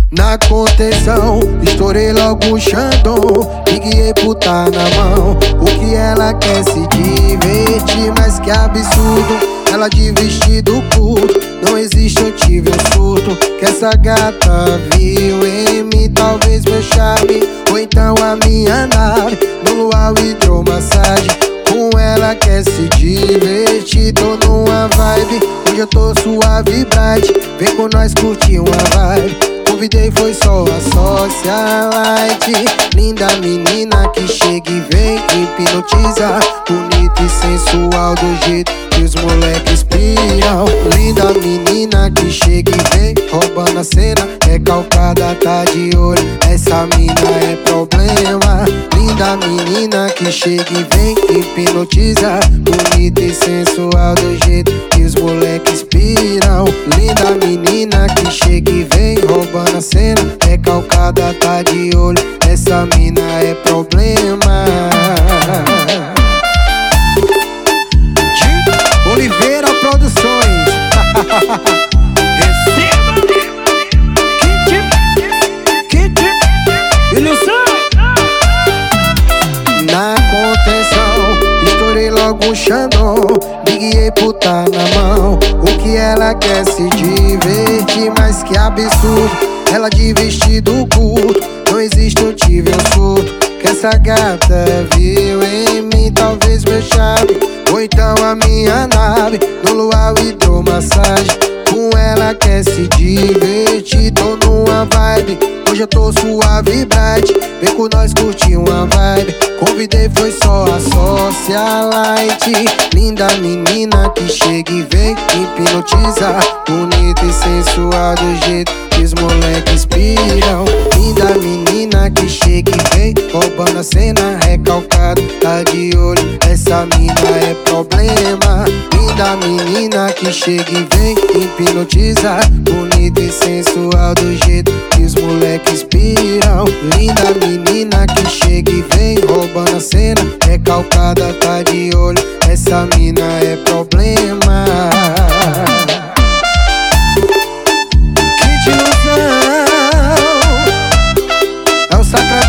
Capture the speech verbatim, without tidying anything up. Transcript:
Na contenção, estourei logo o Xandão. Liguei pro tá na mão. O que ela quer se divertir, mas que absurdo. Ela de vestido curto, não existe, eu tive um surto. Que essa gata viu em mim, talvez meu charme, ou então a minha nave. No luau hidromassagem, com ela quer se divertir. Tô numa vibe, hoje eu tô suave bright. Vem com nós curtir uma vibe. Convidei, foi só a socialite. Linda menina que chega e vem hipnotizar. Bonita e sensual do jeito que os moleques piram. Linda menina que chega e vem roubando a cena. Recalcada, tá de olho, essa mina é problema. Linda menina que chega e vem hipnotizar. Bonita e sensual do jeito que os moleques piram. Linda menina que chega e vem roubando a cena. Recalcada, tá de olho, essa mina é problema. De Oliveira Produções. Receba! Que tipo? Ilusão! Na contenção, estourei logo um Xandão. Liguei pro tá na mão. O que ela quer se divertir, mas que absurdo. Ela de vestido curto, não existe, eu tive um surto. Que essa gata viu em mim, talvez meu charme, ou então a minha nave. No luau hidromassagem, com ela quer se divertir. Tô numa vibe, hoje eu tô suave bright. Vem com nós curtir uma vibe. Convidei, foi só a socialite. Linda menina que chega e vem hipnotizar. Bonita e sensual do jeito que os moleques piram. Linda menina que chega e vem roubando a cena. Recalcado, tá de olho, essa mina é problema. Linda menina que chega e vem hipnotizar. Bonita e sensual do jeito que os moleques piram. Linda menina que chega e vem roubando a cena. Recalcada, tá de olho, essa mina é problema. Que ilusão, é o Sacramento.